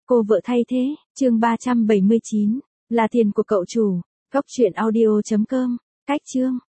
Cô vợ thay thế, chương 379, là tiền của cậu chủ. Góc truyện audio.com, cách chương.